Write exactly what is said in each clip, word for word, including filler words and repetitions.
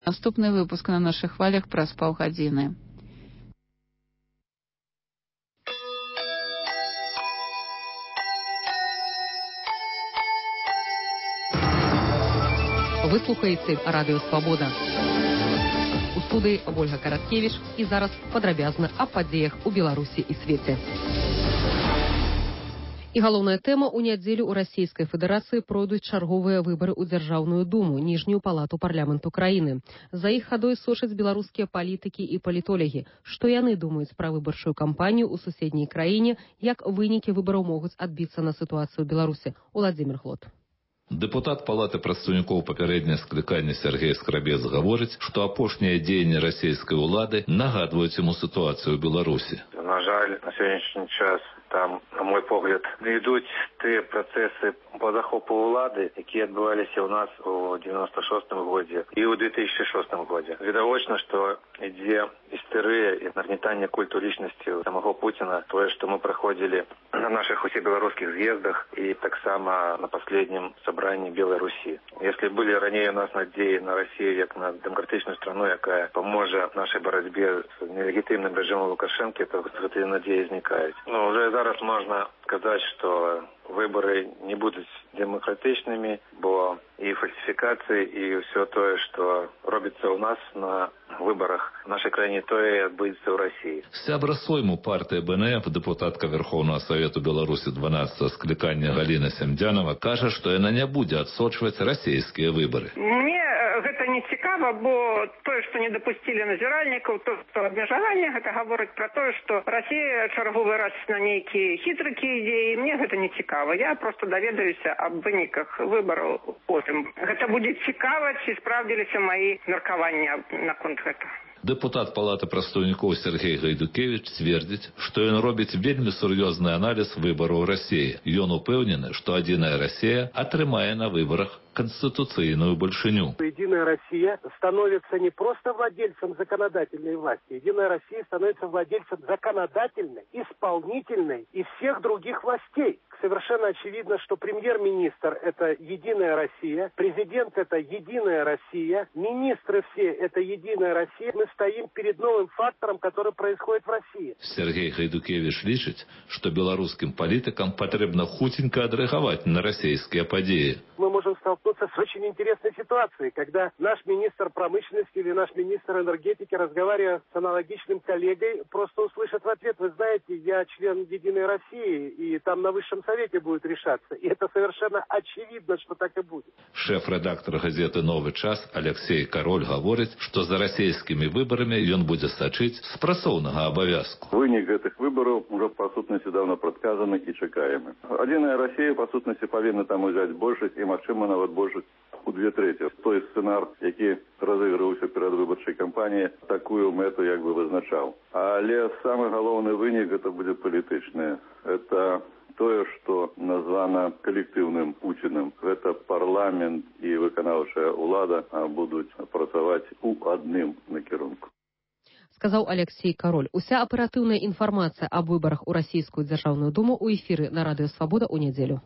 Наступны выпуск на наших хвалях праз паўгадзіны. Вы слухаеце Радыё Свабода. У студыі Ольга Караткевіч і зараз падрабязна аб падзеях у Беларусі і свеце. І галоўная тэма: у нядзелю ў Расійскай Федэрацыі пройдуць чарговыя выбары ў Дзяржаўную Думу, ніжнюю палату парламенту краіны. За іх хадой сочаць беларускія палітыкі і палітолагі. Што яны думаюць пра выбарчую кампанію ў суседняй краіне, як вынікі выбараў могуць адбіцца на сітуацыю ў Беларусі. Уладзімір Глот. Депутат Палаты прадстаўнікоў папярэдняе склікання Сергей Скрабец гаворыць, што апошнія дзеянні расійскай улады нагадваюць яму сітуацыю ў Беларусі. На жаль, на сённяшні час там, на мой погляд, ідуць тыя працэсы по захопу улады, якія адбываліся ў нас у девяносто шостым годзе і ў две тысячи шостым годзе. Відавочна, што ідзе істэрыя і нагнетанне культу лічнасці самого Пуціна, тое, што мы праходзілі на наших усіх беларускіх з'ездах і таксама на последнім собрании Белой Руси. Если были ранее у нас надеи на Россию как на демократичную страну, якая поможет нашей борьбе с нелегитимным режимом Лукашенко, то эти надеи возникают. Но уже зараз можно сказать, что выборы не будут демократичными, бо и фальсификации, и все то, что робится у нас на выборах в нашей краине, то и отбудется в России. Сябра сойму партии БНФ, депутатка Верховного Совету Беларуси дванадцатого скликания Галина Семдянова, каже, что она не будет отсочивать российские выборы. Мне это не цікаво, бо то, что не допустили назиральников, то, что обмежевание, это говорит про то, что Россия черговый раз на некие хитрые идеи, мне это не цікаво. Я просто доведаюся об выниках выборов потом. Это будет цікаво, чи справдились мои меркования на конт этого. Депутат Палаты прадстаўнікоў Сергей Гайдукевич цвердзіць, што ён робіць вельмі сур'ёзны аналіз выбараў Расіі. Ён упэўнены, што адзіная Расія атрымае на выбарах конституционную большиню. Единая Россия становится не просто владельцем законодательной власти. Единая Россия становится владельцем законодательной, исполнительной и всех других властей. Совершенно очевидно, что премьер-министр – это Единая Россия, президент – это Единая Россия, министры все – это Единая Россия. Мы стоим перед новым фактором, который происходит в России. Сергей Гайдукевич лічыць, что белорусским политикам потребно хутенько адрэагаваць на российские подеи. Мы можем столкнуться с очень интересной ситуацией, когда наш министр промышленности или наш министр энергетики, разговаривая с аналогичным коллегой, просто услышат в ответ: вы знаете, я член Единой России, и там на высшем совете будет решаться. И это совершенно очевидно, что так и будет. Шеф-редактор газеты «Новый час» Алексей Король говорит, что за российскими выборами он будет сочить с працоўнага обовязку. Вынік этих выборов уже по сутности давно предсказаны и чекаемы. Единая Россия по сутности повинна там взять большесть и, магчыма, нават большесть у две трети. Той сценар, які разыгрываўся перед выборчай кампаніяй, такую мэту як бы вызначаў. Але самый галоўны вынік это будет палітычны. Это тое, што названа калектыўным Пуціным. Гэта парламент і выканаўчая ўлада будуць працаваць у адным накірунку. Сказаў Алексей Король. Уся аператыўная інфармацыя аб выбарах у Расійскую Дзяржаўную Думу у эфіры на Радыё Свабода ў нядзелю.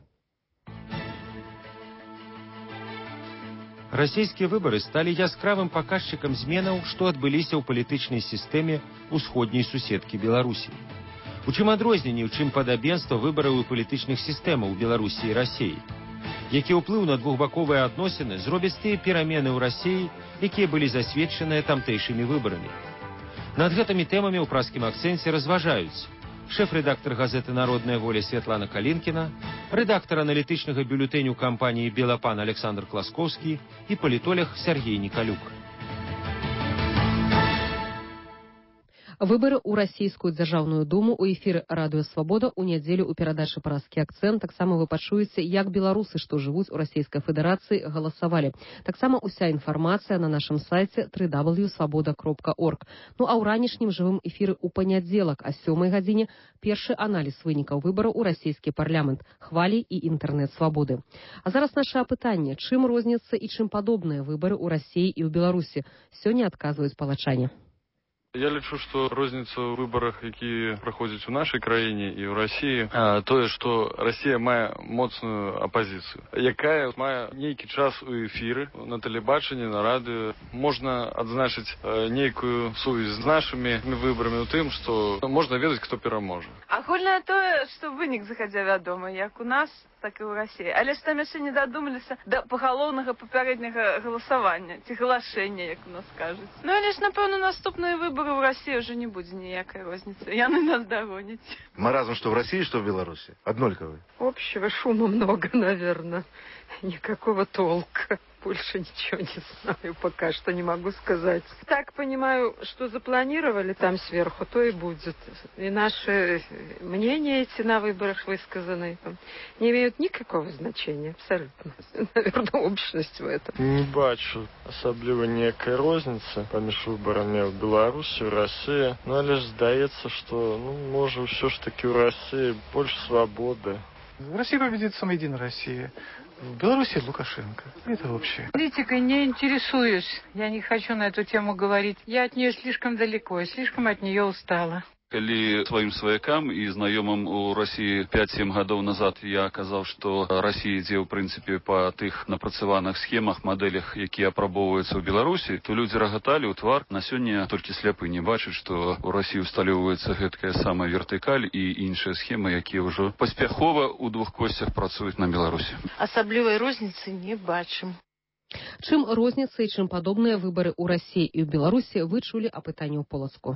Расійскія выбары сталі яскравым паказчыкам зменаў, што адбыліся ў палітычнай сістэме ўсходняй суседкі Беларусі. У чым адрозненне, у чым падабенства выбараў і палітычных сістэмаў у Беларусі і Расіі? Які ўплыў на двухбаковыя адносіны зробяць тыя перамены ў Расіі, якія былі засведчаныя тамтэйшымі выбарамі? Над гэтымі тэмамі ў праскім акцэнце разважаюць шэф-рэдактар газеты «Народная воля» Святлана Калінкіна, рэдактар аналітычнага бюлетэню кампаніі «Белапан» Александр Класкоўскі і палітолог Сергей Николюк. Выбары ў Расійскую Дзяржаўную Думу ў эфіры Радыё Свабода ў нядзелю ў перадачы «Параскі акцэнт». Таксама вы пачуеце, як беларусы, што жывуць у Расійскай Федэрацыі, галасавалі. Таксама уся інфармацыя на нашым сайце дабл ю дабл ю крапка свабода крапка орг. Ну а ў ранішнім жывым эфіры ў панядзелак а сёмай гадзіне першы аналіз вынікаў выбараў у расійскі парламент, хвалі і інтэрнэт-свабоды. А зараз наша апытанне: чым розняцца і чым падобныя выбары ў Расіі і ў Беларусі? Сёння адказваюць палачане. Я лічу, што розніца ў выбарах, якія праходзяць у нашай краіне і ў Расіі, тое, што Расія мае моцную апазіцыю, якая мае нейкі час у эфіры, на тэлебачанні, на радыё. Можна адзначыць нейкую сувязь з нашымі выбарамі ў тым, што можна ведаць, хто пераможа. Агульнае тое, што вынік захадзя вядома, як у нас, так і ў Расіі. Але ж там яшчэ не дадумаліся да пагалоўнага папярэдняга галасавання, ці галашэння, як у нас кажуць. Ну, але ж, напэўна, наступныя выбары ў Расіі ўжо не будзе ніякай розніцы. Яны нас дагоняць. Маразм, что в России, что в Беларуси? Однольковый. Общего шума много, наверное. Никакого толка. Больше ничего не знаю, пока что не могу сказать. Так понимаю, что запланировали там сверху, то и будет. И наши мнения эти на выборах высказаны не имеют никакого значения, абсолютно. Наверное, общность в этом. Не бачу особливо некой розницы поміж выборами в Беларуси, в России. Но лишь сдается, что, ну, может, все ж таки в России больше свободы. В России победит самоединая Россия. В Беларуси Лукашенко. Это общее. Политикой не интересуюсь. Я не хочу на эту тему говорить. Я от нее слишком далеко, и слишком от нее устала. Калі сваім сваякам і знаёмым у Расіі пяць-сем гадоў назад я казаў, што Расія ідзе ў прынцыпе па тых напрацаваных схемах, мадэлях, якія апрабоўваюцца ў Беларусі, то людзі рагаталі ў твар. На сёння толькі сляпы не бачаць, што ў Расіі усталёўваецца гэткая самая вертыкаль і іншыя схемы, якія ўжо паспяхова ў двух косцях працуюць на Беларусі. Асаблівай розніцы не бачым. Чым розніца і чым падобныя выбары ў Расіі і ў Беларусі вы чулі апытанне ў Полацку.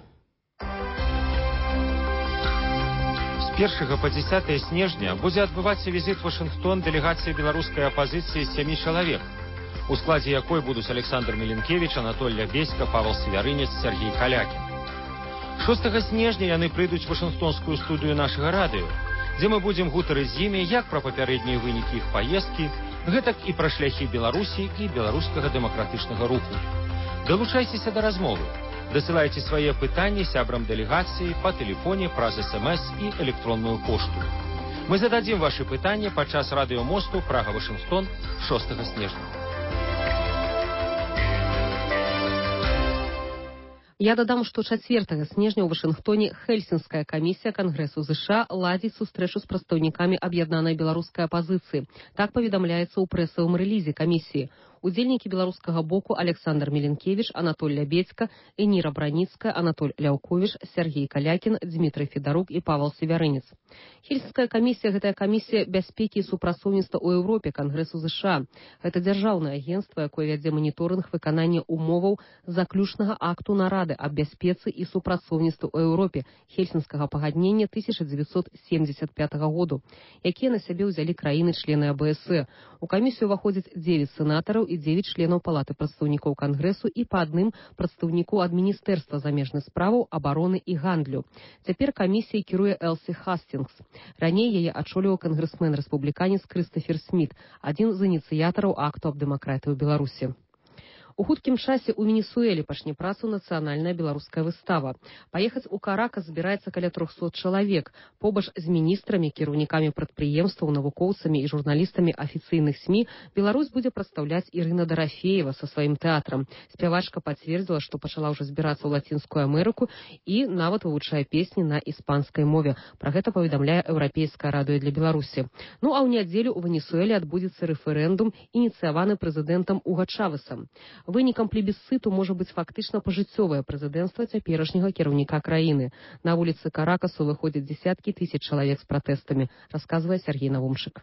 З першага па дзесятае снежня будзе адбывацца візіт у Вашынгтон дэлегацыі беларускай апазіцыі з сямі чалавек, у складзе якой будуць Александр Меленкевич, Анатоль Лябеська, Павел Севярынец, Сергей Калякін. шостага снежня яны прыйдуць у Вашынгтонскую студыю нашага радыё, дзе мы будзем гутарыць з імі як пра папярэднія вынікі іх паездкі, гэтак і пра шляхі Беларусі і беларускага дэмакратычнага руху. Далучайцеся да размовы. Дасылайце свае пытанні сябрам дэлегацыі па тэлефоне праз эс-эм-эс і электронную пошту. Мы зададзім вашы пытанні падчас радыёмосту Прага-Вашынгтон шостага снежня. Я дадам, што чацвёртага снежня ў Вашынгтоне Хельсінская камісія Кангрэсу ЗША ладзіць сустрэчу з прадстаўнікамі аб'яднанай беларускай апазіцыі. Так паведамляецца ў прэсавым рэлізе камісіі. Удзельнікі беларускага боку Александр Меленкевич, Анатоль Лябецька, Эніра Браніцкая, Анатоль Ляўковіч, Сергей Калякін, Дмітрый Федарук і Павел Севярынец. Хельсінская камісія – гэта камісія бяспекі і супрацоўніцтва ў Еўропе Кангрэсу ЗША. Гэта дзяржаўнае агенцтва, якое вядзе маніторынг выканання умоваў заключнага акту нарады аб бяспецы і супрацоўніцтве ў Еўропе Хельсінскага пагаднення тысяча дзевяцьсот семьдесят пятага году, якія на сябе ўзялі краіны-члены а бэ эс э. У камісію ўваходзяць дзевяць сенатараў і дзевяць членаў палаты прадстаўнікоў Кангрэсу і па адным прадстаўніку ад Міністэрства замежных справаў, абароны і гандлю. Цяпер камісіяй кіруе Элсі Хастінгс. Раней яе ачоліваў кангрэсмен-рэспубліканец Крыстафер Сміт, адзін з ініцыятараў акту аб дэмакратыі ў Беларусі. У хуткім часе ў Венесуэле пачне працу нацыянальная беларуская выстава. Паехаць у Каракас збіраецца каля трохсот чалавек. Побач з міністрамі, кіраўнікамі прадпрыемстваў, навукоўцамі і журналістамі афіцыйных СМІ Беларусь будзе прадстаўляць Ірына Дарафеева са сваім тэатрам. Спявачка пацвердзіла, што пачала ўжо збірацца ў Лацінскую Амерыку і нават вывучае песні на іспанскай мове. Пра гэта паведамляе Еўрапейскае радыё для Беларусі. Ну а ў нядзелю ў Венесуэле адбудзецца рэферэндум, ініцыяваны прэзідэнтам Уга Чавесам. Вынікам плебісцыту можа быць фактычна пажыццёвае прэзідэнцтва цяперашняга кіраўніка краіны. На вуліцы Каракасу выходзяць дзесяткі тысяч чалавек з пратэстамі, расказвае Сергей Навумчык.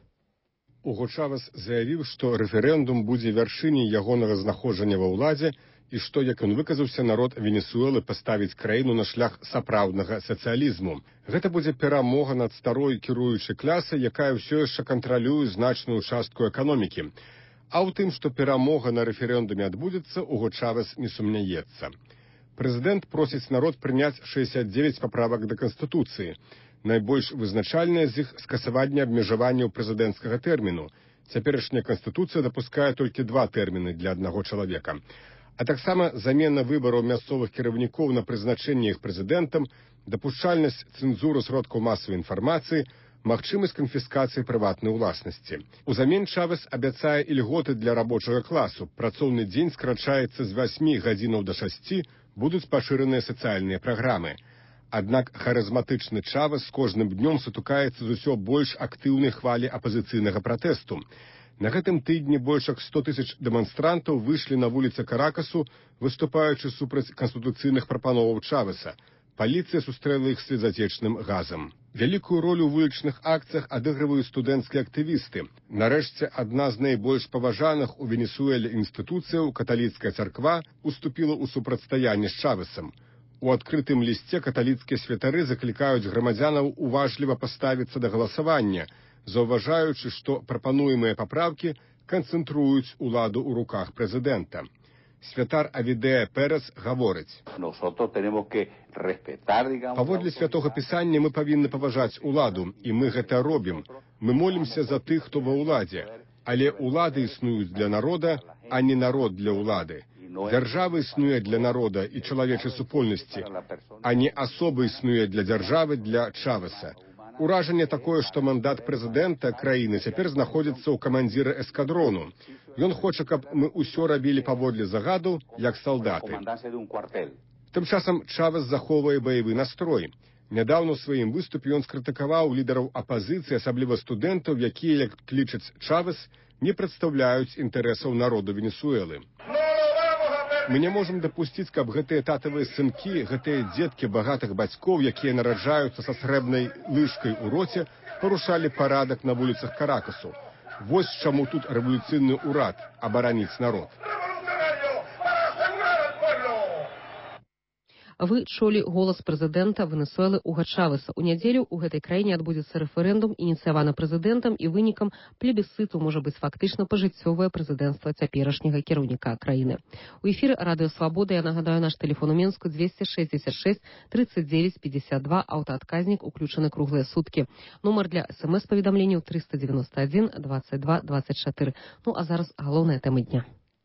Уго Чавес заявіў, што рэферэндум будзе вяршыняй ягонага знаходжання ва ўладзе і што, як ён выказаўся, народ Венесуэлы паставіць краіну на шлях сапраўднага сацыялізму. Гэта будзе перамога над старой кіруючай клясай, якая ўсё яшчэ кантралюе значную частку эканомікі. А ў тым, што перамога на рэферэндуме адбудзецца, Уго Чавес не сумняецца. Прэзідэнт просіць народ прыняць шэсцьдзесят дзевяць паправак да Канстытуцыі. Найбольш вызначальнае з іх скасаванне абмежаванняў прэзідэнцкага тэрміну. Цяперашняя Канстытуцыя дапускае толькі два тэрміны для аднаго чалавека. А таксама замена выбараў мясцовых кіраўнікоў на прызначэнне іх прэзідэнтам, дапушчальнасць цэнзуры сродкаў масавай інфармацыі, магчымасць канфіскацыі прыватнай уласнасці. Узамен Чавес абяцае ільготы для рабочага класу. Працоўны дзень скрачаецца з васьмі гадзінаў да шасці, будуць пашыраныя сацыяльныя праграмы. Аднак харызматычны Чавес з кожным днём сутыкаецца з усё больш актыўнай хвалі апазіцыйнага пратэсту. На гэтым тыдні больш як сто тысяч дэманстрантаў выйшлі на вуліцы Каракасу, выступаючы супраць канстытуцыйных прапановаў Чавеса. Паліцыя сустрэла іх слезатечным газам. Вялікую ролю ў вулічных акцыях адыгрываюць студэнцкія актывісты. Нарэшце, адна з найбольш паважаных у Венесуэле інстытуцыяў, каталіцкая царква, уступіла ў супрацьстаянне з Чавесам. У адкрытым лісце каталіцкія святары заклікаюць грамадзянаў уважліва паставіцца да галасавання, заўважаючы, што прапануемыя папраўкі канцэнтруюць уладу ў руках прэзідэнта. Святар Авідея Перес гаворыць: «Паводле святога пісання мы павінны паважаць уладу, і мы гэта робім. Мы молімся за тых, хто ва ўладзе. Але ўлады існуюць для народа, а не народ для ўлады. Дзяржава існуе для народа і чалавечай супольнасці, а не асоба існуе для дзяржавы, для Чавеса. Уражанне такое, што мандат прэзідэнта краіны цяпер знаходзіцца ў камандзіра эскадрону. Ён хоча, каб мы ўсё рабілі паводле загаду, як салдаты». Тым часам Чавес захоўвае баявы настрой. Нядаўна ў сваім выступе ён скрытыкаваў лідараў апазіцыі, асабліва студэнтаў, якія, як клічаць Чавес, не прадстаўляюць інтарэсаў народу Венесуэлы. Мы не можам дапусціць, каб гэтыя татавыя сынкі, гэтыя дзеткі багатых бацькоў, якія нараджаюцца са срэбнай лыжкай у роце, парушалі парадак на вуліцах Каракасу. Вось чаму тут рэвалюцыйны ўрад – абараніць народ. Вы чулі голас прэзідэнта Венесуэлы Уга Чавеса. У нядзелю ў гэтай краіне адбудзецца рэферэндум, ініцыяваны прэзідэнтам, і вынікам плебісцыту можа быць фактычна пажыццёвае прэзідэнцтва цяперашняга кіраўніка краіны. У эфіры Радыё Свабода я нагадаю наш тэлефон у Менску двести шестьдесят шесть тридцать девять пятьдесят два, аўтаадказнік уключаны круглыя суткі. Нумар для смс-паведамленняў триста девяносто один двадцать два двадцать четыре. Ну а зараз галоўная тэма дня.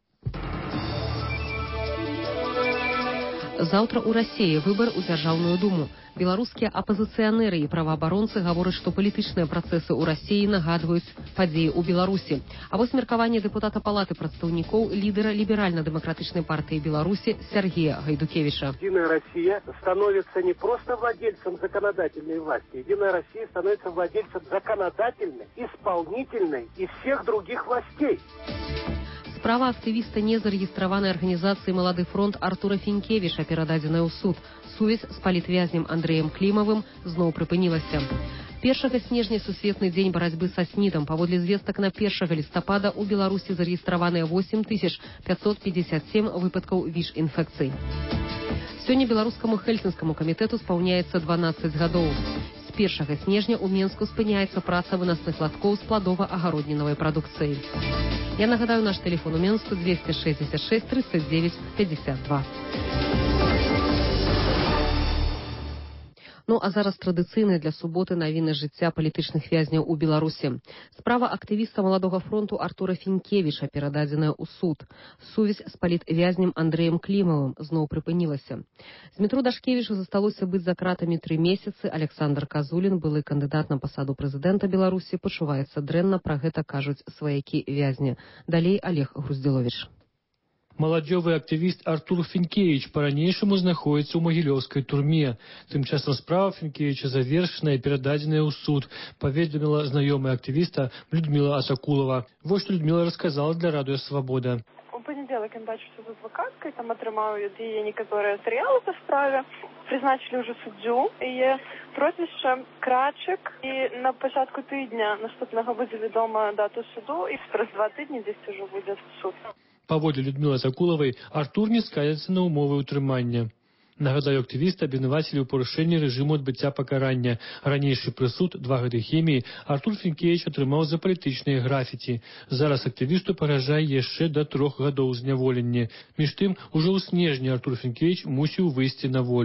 Заўтра ў Расіі выбар у Дзяржаўную думу. Беларускія апазіцыянеры і праваабаронцы гавораць, што палітычныя працэсы ў Расіі нагадваюць падзеі ў Беларусі. А вось меркаванне дэпутата Палаты прадстаўнікоў лідера ліберальна-дэмакратычнай партыі Беларусі Сергея Гайдукевича. Единая Россия становится не просто владельцем законодательной власти. Единая Россия становится владельцем законодательной, исполнительной и всех других властей. Справа актывіста незарэгістраванай арганізацыі «Малады фронт» Артура Фінкевіча перададзеная ў суд. Сувязь з палітвязнем Андрэем Клімавым зноў прыпынілася. Першага снежня сусветны дзень барацьбы са снідам. Паводле звестак на першага лістапада ў Беларусі зарэгістраваныя восемь тысяч пятьсот пятьдесят семь выпадкаў віж-інфекцый. Сёння беларускаму хельсінскаму камітэту спаўняецца дванаццаць гадоў. З першага снежня ў Менску спыняецца праца вынасных латкоў з пладова-агароднінавай прадукцыі. Я нагадаю наш тэлефон у Менску двести шестьдесят шесть тридцать девять пятьдесят два. Ну а зараз традыцыйныя для суботы навіны жыцця палітычных вязняў у Беларусі. Справа актывіста «Маладога фронту» Артура Фінкевіча перададзеная ў суд. Сувязь з палітвязнем Андрэем Клімавым зноў прыпынілася. Змітру Дашкевічу засталося быць за кратамі тры месяцы. Александр Казулін, былы кандыдат на пасаду прэзідэнта Беларусі, пачуваецца дрэнна, пра гэта кажуць сваякі вязня. Далей Олег Груздзіловіч. Маладзёвы актывіст Артур Фінкевіч па-ранейшаму знаходзіцца ў магілёўскай турме. Тым часам справа Фінкевіча завершаная і перададзеная ў суд, паведаміла знаёмая актывіста Людмила Асакулова. Вот што Людмила расказала для Радыё Свабода. У панядзелак ён бачыўся з адвакаткай, там атрымаў ад яе некаторыя матэрыялы па справе, прызначылі ўжо суддзю, яе прозвішча Крачык, і на пачатку тыдня наступнага будзе вядома дату суду, і праз два тыдні дзесь ужо будзе суд. Паводле Людмилы Сакулавай, Артур не скажется на умовы ўтрымання. Нагадаю, актывіста абвінавацілі ў парушэнні рэжыму адбыцця пакарання. Ранейшы прысуд, два гады хеміі, Артур Фінкевіч атрымаў за палітычныя графіці. Зараз актывісту пагражае яшчэ да трох гадоў зняволення. Між тым, ужо ў снежні Артур Фінкевіч мусіў выйсці на волю.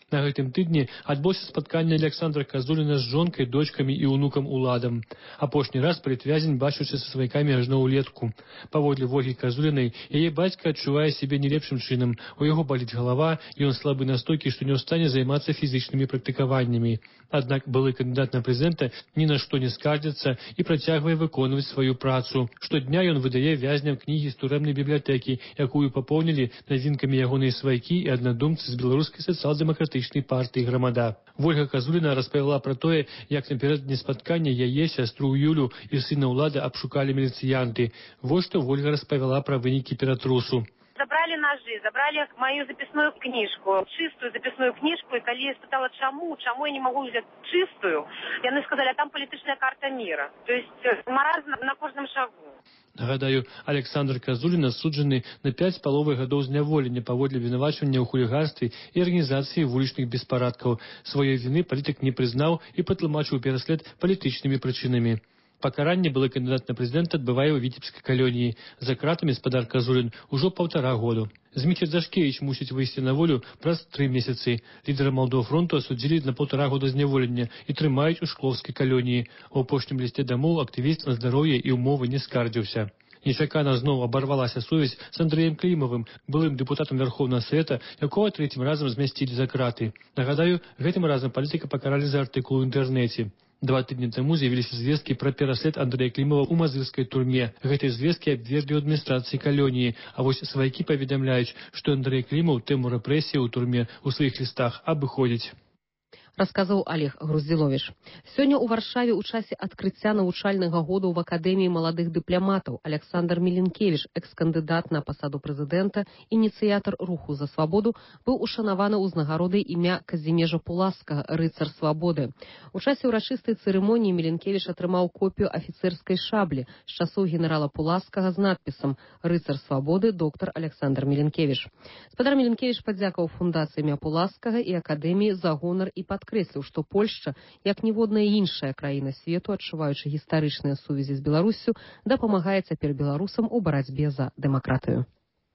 На гэтым тыдні адбылося спатканне Александра Казуліна з жонкай, дочкамі і ўнукам уладам. Апошні раз палітвязень бачыўся са сваякамі ажно ўлетку. Паводле Вольгі Казулінай, яе бацька адчувае сябе не лепшым чынам. У яго баліць галава, і ён слабы настолькі, што не ў стане займацца фізічнымі практыкаваннямі. Аднак былы кандыдат на прэзідэнта ні на што не скардзіцца і працягвае выконваць сваю працу. Штодня ён выдае вязням кнігі з турэмнай бібліятэкі, якую папоўнілі навінкамі ягоныя сваякі і аднадумцы з беларускай сацыял-дэмакратычнай партыі «Грамада». Вольга Казуліна распавяла пра тое, як напярэдадні спаткання яе, сястру Юлю і сына ўлады абшукалі міліцыянты. Вось што Вольга распавяла пра вынікі ператрусу. Забрали ножи, забрали мою записную книжку, чистую записную книжку, и когда я спытала, чему, чему я не могу взять чистую, яны сказали, а там политическая карта мира. То есть маразм на каждом шагу. Нагадаю, Александр Казулін асуджаны на пяць з паловай гадоў зняволення паводле абвінавачвання ў хуліганстве і арганізацыі вулічных беспарадкаў. Сваёй віны палітык не прызнаў і патлумачыў пераслед палітычнымі прычынамі. Пакаранне былы кандыдат на прэзідэнта адбывае ў віцебскай калоніі. За кратамі спадар Казулін ужо паўтара году. Зміцер Дашкевіч мусіць выйсці на волю праз тры месяцы. Лідера Малдофронту асудзілі на паўтара года зняволення і трымаюць у шкловскай калоніі. У апошнім лісце дамоў актывіст на здароўе і ўмовы не скардзіўся. Нечакана зноў абарвалася сувязь з Андрэем Клімавым, былым дэпутатам Вярхоўнага Савета, якога трэцім разам змясцілі за краты. Нагадаю, гэтым разам палітыка пакаралі за артыкул у інтэрнэце. Два тыдні таму з'явіліся звесткі пра пераслед Андрэя Клімава ў мазырскай турме. Гэтыя звесткі абверглі ў адміністрацыі калоніі, а вось сваякі паведамляюць, што Андрэй Клімаў тэму рэпрэсіі ў турме ў сваіх лістах абыходзіць. Расказаў Олег Груздзіловіч. Сёння ў Варшаве ў часе адкрыцця навучальнага года ў Акадэміі маладых дыпламатаў Александр Міленкевіч, экс-кандыдат на пасаду прэзідэнта, ініцыятар руху за свабоду, быў ушанаваны ўзнагародай імя Казімежа Пуласкага, рыцар свабоды. У часе ўрачыстай цырымоніі Міленкевіч атрымаў копію афіцэрскай шаблі з часоў генерала Пуласкага з надпісам «Рыцар свабоды доктар Александр Міленкевіч». Спадар Міленкевіч падзякаў фундацыі імя Пуласкага і Акадэміі за гонар і падкрэсліў, што Польшча, як ніводная іншая краіна свету, адчуваючы гістарычныя сувязі з Беларуссю, дапамагае цяпер беларусам у барацьбе за дэмакратыю.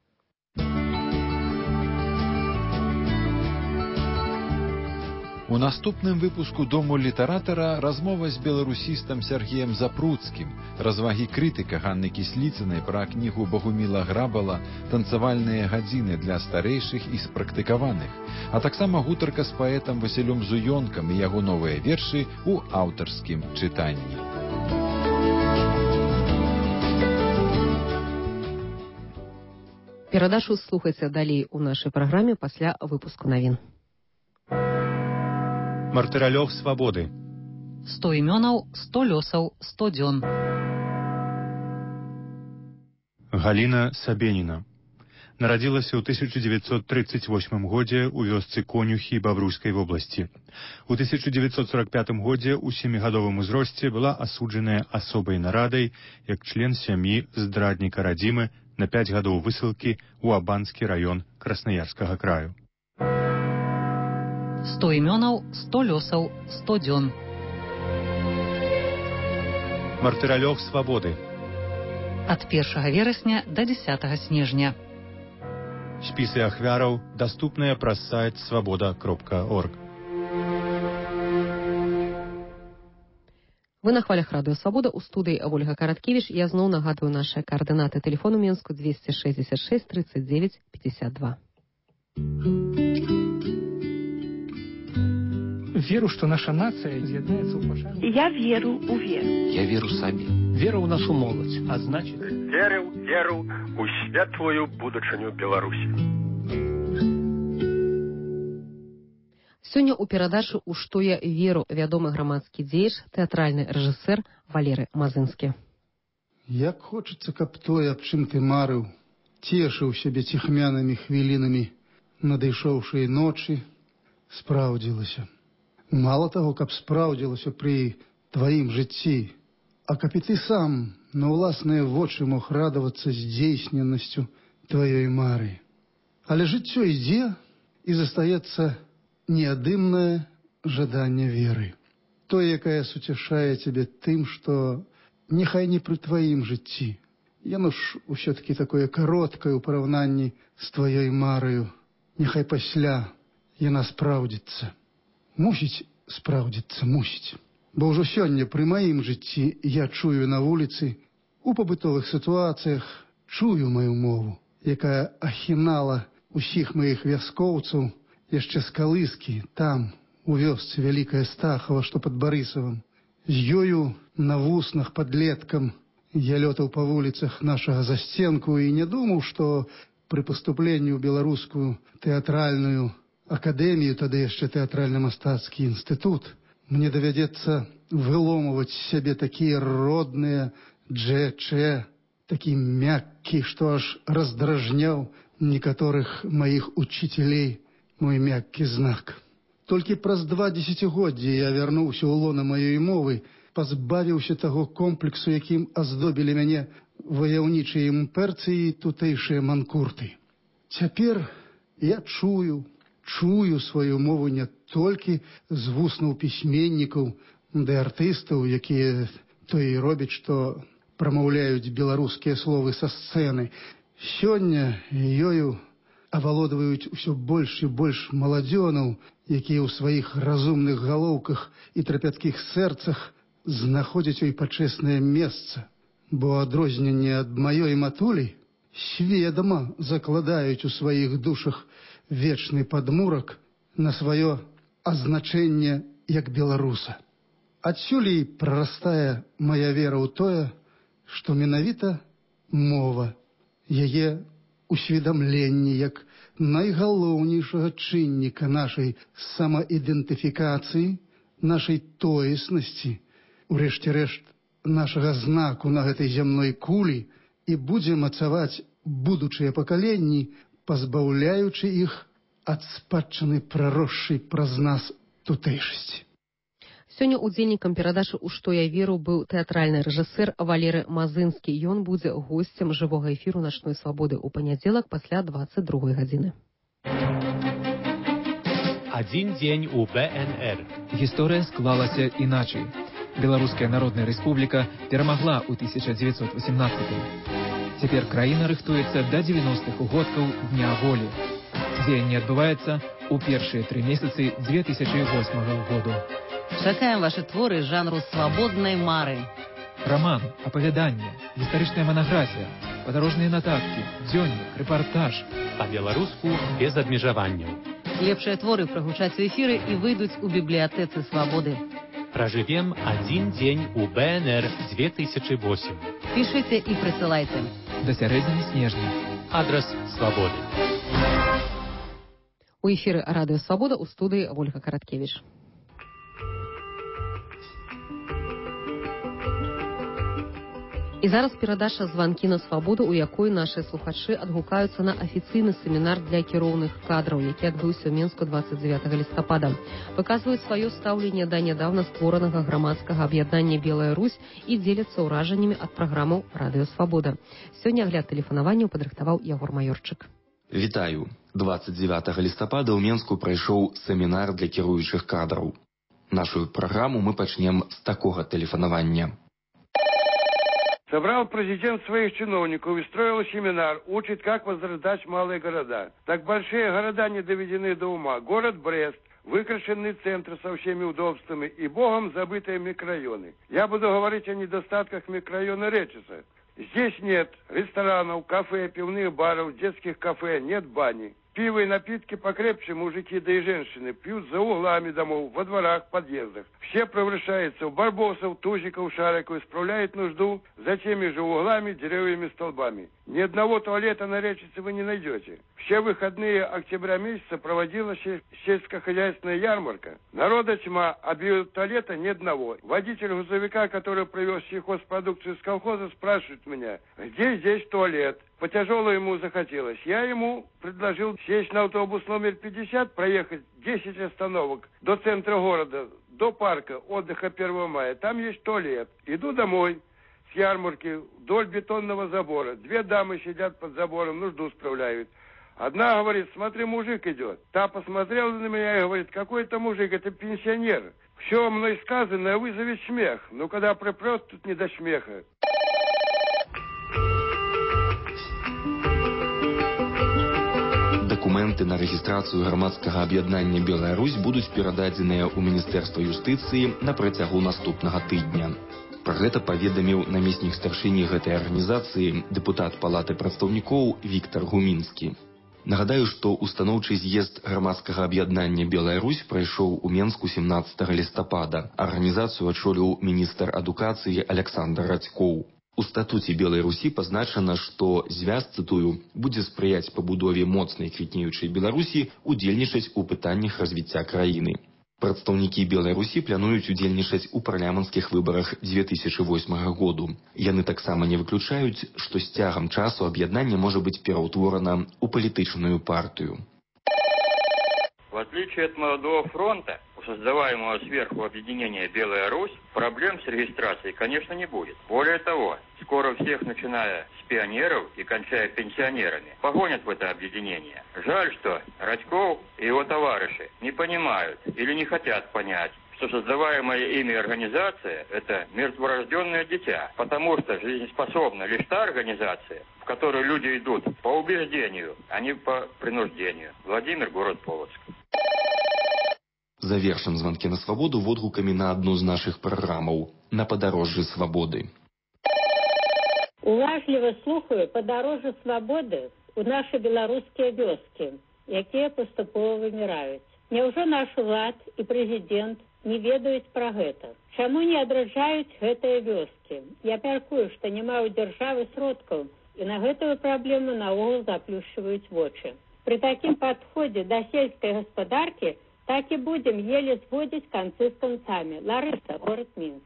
У наступным выпуску «Дому літаратара» размова з беларусістам Сергеем Запруцкім, развагі крытыка Ганны Кісліцынай пра кнігу Богуміла Грабала «Танцавальныя гадзіны для старэйшых і спрактыкаваных», а таксама гутарка з паэтам Васілём Зуёнкам і яго новыя вершы ў аўтарскім чытанні. Перадачу слухайце далей у нашай праграме пасля выпуску навін. Мартыралёг свабоды. сто імёнаў, сто лёсаў, сто дзён. Галіна Сабеніна. Нарадзілася ў тысяча дзевяцьсот трыццаць восьмым годзе ў вёсцы Конюхі Бабруйскай вобласці. У тысяча дзевяцьсот сорок пятым годзе ў семігадовым узросце была асуджаная асобай нарадай як член сям'і здрадніка радзімы на пяць гадоў высылкі ў Абанскі раён Краснаярскага краю. сто імёнаў, сто лёсаў, сто дзён. Мартыралёг свабоды. Ад першага верасня да дзесятага снежня. Спісы ахвяраў даступныя праз сайт свабода кропка орг. Вы на хвалях радыё «Свабода», у студыі Ольга Караткевіч. Я зноў нагадваю нашыя каардынаты. Тэлефон у Мінску двести шестьдесят шесть тридцать девять пятьдесят два. Веру, что наша нация з'яднаецца ў пашане. Я веру у веру. Я веру сабе. Вера ў нашу моладзь, а значит... Веру, веру у светлую будучыню Беларусі. Сёння ў перадачы «У што я веру» вядомы грамадскі дзеяч, тэатральны рэжысэр Валеры Мазынскі. Як хочацца, каб тое, аб чым ты марыў, цешыў сябе ціхмянымі хвілінамі надышоўшай ночы, спраўдзілася. Мало таго, каб спраўдзілася пры тваім жыцці, а каб і ты сам на ўласныя вочы мог радавацца здзейсненасцю тваёй мары. Але жыццё ідзе, і застаецца неадымнае жаданне веры. Тое, якае суцяшае цябе тым, што няхай не пры тваім жыцці. Яно ж усё-такі такое кароткае ў параўнанні з тваёй мараю. Няхай пасля яна спраўдзіцца. Мусіць спраўдзіцца, мусіць. Бо ўжо сёння пры маім жыцці я чую на вуліцы, у пабытовых сітуацыях чую маю мову, якая ахінала усіх маіх вяскоўцаў яшчэ з калыскі, там, у вёсцы Вялікая Стахава, што пад Барысавам. З ёю на вуснах падлеткам я лётаў па вуліцах нашага засценку і не думаў, што пры паступленні ў беларускую тэатральную акадэмію, тады яшчэ тэатральна-мастацкі інстытут, мне давядзецца выломваць сябе такія родныя дже-че, такі мяккі, што аж раздражняў некаторых маіх учителей мой мяккі знак. Толькі праз два дзесяцігоддзі я вярнуўся ў лона маёй мовы, пазбавіўся таго комплексу, якім аздобілі мяне ваяўнічыя імперцы і тутэйшыя манкурты. Цяпер я чую, чую сваю мову не толькі з вуснаў пісьменнікаў ды артыстаў, якія то і робяць, што прамаўляюць беларускія словы са сцэны. Сёння ёю авалодваюць усё больш і больш маладзёнаў, якія ў сваіх разумных галоўках і трапяткіх сэрцах знаходзяць ёй пачэснае месца, бо адрозненне ад маёй матулі сведама закладаюць у сваіх душах вечны падмурак на сваё азначэнне як беларуса. Адсюль і прарастае мая вера ў тое, што менавіта мова, яе усведамленне як найгалоўнейшага чынніка нашай самаідэнтыфікацыі, нашай тоеснасці, урэшце рэшт нашага знаку на гэтай зямной кулі, і будзе мацаваць будучыя пакаленні, пазбаўляючы іх ад спадчыны праросшай праз нас тутэйшасці. Сёння удзельнікам перадачы «У што я веру» быў тэатральны рэжысэр Валеры Мазынскі. Ён будзе госцем жывога эфіру «Начной свабоды» у панядзелак пасля дваццаць другой гадзіны. Адзін дзень у бэ эн эр. Гісторыя склалася іначай. Беларуская Народная Рэспубліка перамагла ў тысяча дзевяцьсот васемнаццатым. Цяпер краіна рыхтуецца да дзевяностых угодкаў Дня волі. Дзеянне адбываецца ў першыя тры месяцы две тысячы восьмага году. Чакаем ваши творы жанру свабоднай мары. Роман, апавяданне, гістарычная манаграфія, падарожныя нататкі, дзённік, рэпартаж. Па-беларуску без абмежаванняў. Лепшыя творы прагучаць у эфіры і выйдуць у бібліятэцы свабоды. Пражывем адзін дзень у бэ эн эр две тысячи восемь. Пішыце і прысылайце. Да сярэдзіны снежня. Адрас свабоды. У эфіры радыё «Свабода», у студыі Ольга Караткевіч. І зараз перадача «Званкі на свабоду», у якой нашыя слухачы адгукаюцца на афіцыйны семінар для кіроўных кадраў, які адбыўся ў Менску дваццаць дзевятага лістапада. Выказваюць сваё стаўленне да нядаўна створанага грамадскага аб'яднання «Белая Русь» і дзеляцца ўражаннямі ад праграмаў «Радыё Свабода». Сёння агляд тэлефанаванняў падрыхтаваў Ягор Маёрчык. Вітаю. дваццаць дзевятага лістапада ў Менску прайшоў семінар для кіруючых кадраў. Нашу праграму мы пачнем з такога тэлефанавання. Собрал президент своих чиновников и строил семинар, учит, как возрождать малые города. Так большие города не доведены до ума. Город Брест, выкрашенный центр со всеми удобствами и богом забытые микрорайоны. Я буду говорить о недостатках микрорайона Речиса. Здесь нет ресторанов, кафе, пивных баров, детских кафе, нет бани. Пиво и напитки покрепче мужики да и женщины пьют за углами домов, во дворах, подъездах. Все превращаются в барбосов, тузиков, шариков, исправляют нужду за теми же углами, деревьями, столбами. Ни одного туалета на Речице вы не найдете. Все выходные октября месяца проводилась сельскохозяйственная ярмарка. Народа тьма, а биотуалета ни одного. Водитель грузовика, который привез сельхозпродукцию из колхоза, спрашивает меня, где здесь туалет? По тяжелому ему захотелось. Я ему предложил сесть на автобус номер пятьдесят, проехать десять остановок до центра города, до парка отдыха первого мая. Там есть туалет. Иду домой с ярмарки вдоль бетонного забора. Две дамы сидят под забором, нужду справляют. Одна говорит, смотри, мужик идет. Та посмотрела на меня и говорит, какой это мужик, это пенсионер. Все мной сказанное вызовет смех. Но когда припрет, тут не до смеха. Дакумент дакументы на рэгістрацыю грамадскага аб'яднання «Беларусь» будуць перададзеныя ў Міністэрства юстыцыі на працягу наступнага тыдня. Пра гэта паведаміў намеснік старшыні гэтай арганізацыі, дэпутат Палаты прадстаўнікоў Віктар Гумінскі. Нагадаю, што устаноўчы з'езд грамадскага аб'яднання «Беларусь» прайшоў у Менску сямнаццатага лістапада. Арганізацыю ачоліў міністр адукацыі Аляксандр Радзькоў. У статуце Белай Русі пазначана, што звяз, цытую, будзе спрыяць пабудове моцнай квітнеючай Беларусі, удзельнічаць у пытаннях развіцця краіны. Прадстаўнікі Белай Русі плануюць удзельнічаць у парламенцкіх выбарах дзве тысячы восьмага году. Яны таксама не выключаюць, што з цягам часу аб'яднанне можа быць пераўтворана ў палітычную партыю. В отличие от молодого фронта, у создаваемого сверху объединения «Белая Русь» проблем с регистрацией, конечно, не будет. Более того, скоро всех, начиная с пионеров и кончая пенсионерами, погонят в это объединение. Жаль, что Радьков и его товарищи не понимают или не хотят понять, что создаваемая ими организация – это мертворожденное дитя, потому что жизнеспособна лишь та организация, в которую люди идут по убеждению, а не по принуждению. Владимир, город Полоцк. Завершым звонки на свабоду водгукамі на адну з нашых праграмаў «На падарожжы свабоды». Уважліва слухаю «Падарожжа свабоды» у наши беларускія вёскі, якія паступова выміраюць. Няўжо наш улад і прэзідэнт не ведаюць пра гэта? Чаму не адраджаюць гэтыя вёскі? Я мяркую, што няма ў дзяржавы сродкаў, і на гэтую праблему наогул заплюшчваюць вочы. Пры такім падходзе да сельскай гаспадаркі так і будем еле сводить концы с концами. Лариса, город Минск.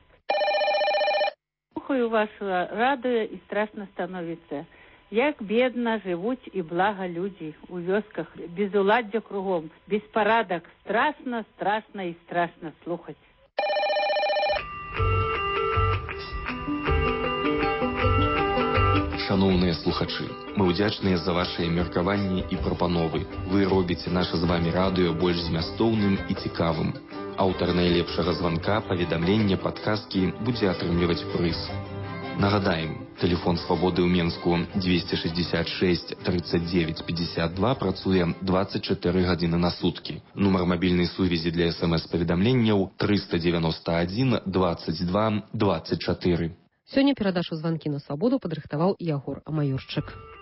Слухаю вашего радио и страшно становится. Як бедно живут и благо люди у вёсках, без уладдя кругом, беспорадок. Страшно, страшно и страшно слухать. Шановныя слухачы, мы ўдзячныя за вашыя меркаванні і прапановы. Вы робіце наша з вамі радыё больш змястоўным і цікавым. Аўтар найлепшага званка, паведамлення, падказкі будзе атрымліваць прыз. Нагадаем, тэлефон свабоды ў Менску двести шестьдесят шесть тридцать девять пятьдесят два працуе двадцать четыре гадзіны на суткі. Нумар мабільнай сувязі для смс-паведамленняў триста девяносто один двадцать два двадцать четыре. Сёння перадачу «Званкі на свабоду» падрыхтаваў Ягор Амаюрчык.